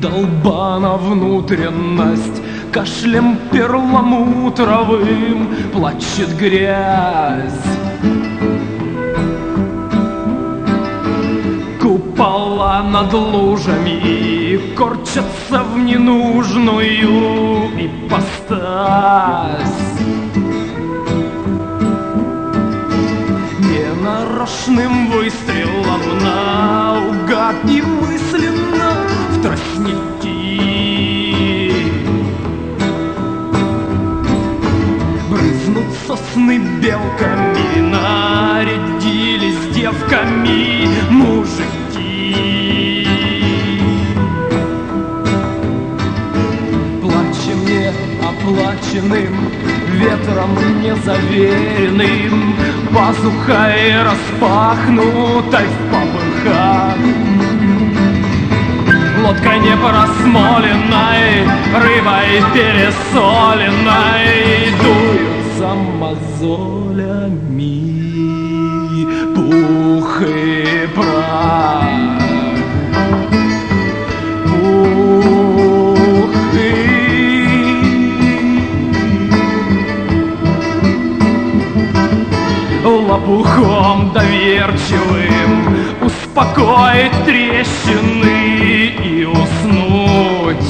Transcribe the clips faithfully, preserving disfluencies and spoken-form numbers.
долбана внутренность, кашлем перламутровым плачет грязь. Купола над лужами корчатся в ненужную ипостась. Ненарочным выстрелом наугад немысленно в тростники брызнут сосны белками, нарядились девками мужики. Плачем неоплаченным, ветром незаверенным, пазухой распахнутой в попыхах, лодкой непросмоленной, рыбой пересоленной дуют за мозолями пух и прах. Пух и лопухом доверчивым успокоить трещины и уснуть.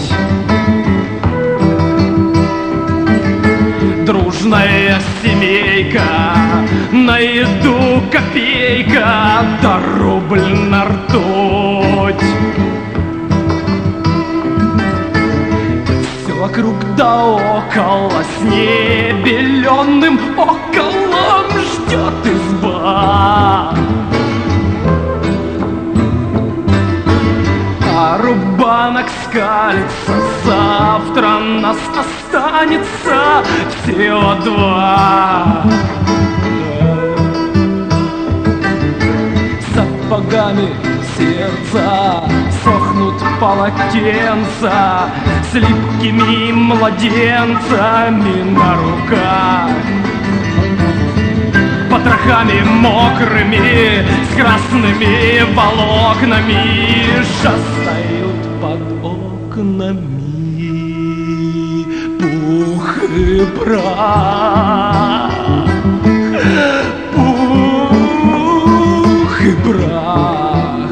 Дружная семейка, на еду копейка, да рубль на ртуть. Все вокруг да около, с небеленным околом ждет изба. А рубанок скалится, завтра нас останется всего два. Сапогами сердца сохнут полотенца с липкими младенцами на руках. Потрохами мокрыми, с красными волокнами шастают под окнами пух и прах. Пух и прах.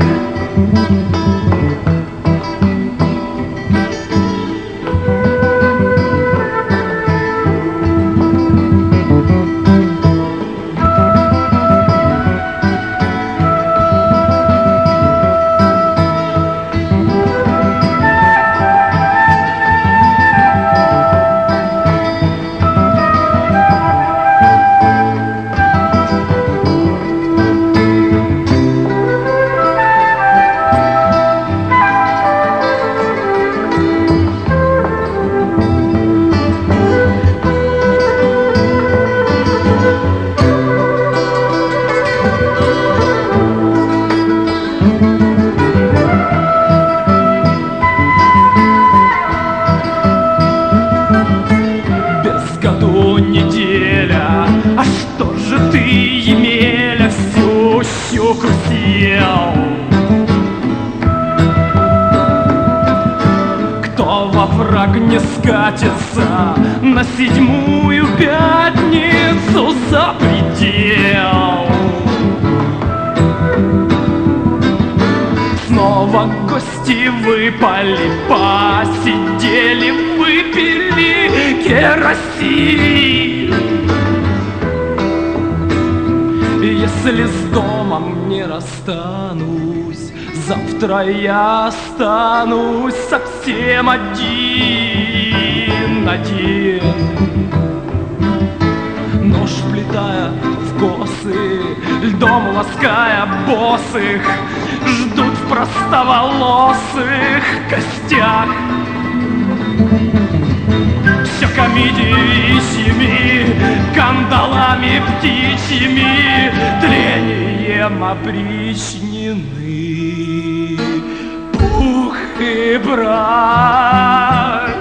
Неделя, а что же ты, Емеля, всю щуку съел? Кто во враг не скатится на седьмую пятницу за предел? Снова гости выпали, посидели, выпили керосин. Если с домом не расстанусь, завтра я останусь совсем один, один. Нож вплетая в косы, льдом лаская босых, ждут в простоволосых костях. Щеками девичьими, кандалами птичьими, тлением опричнены пух и прах.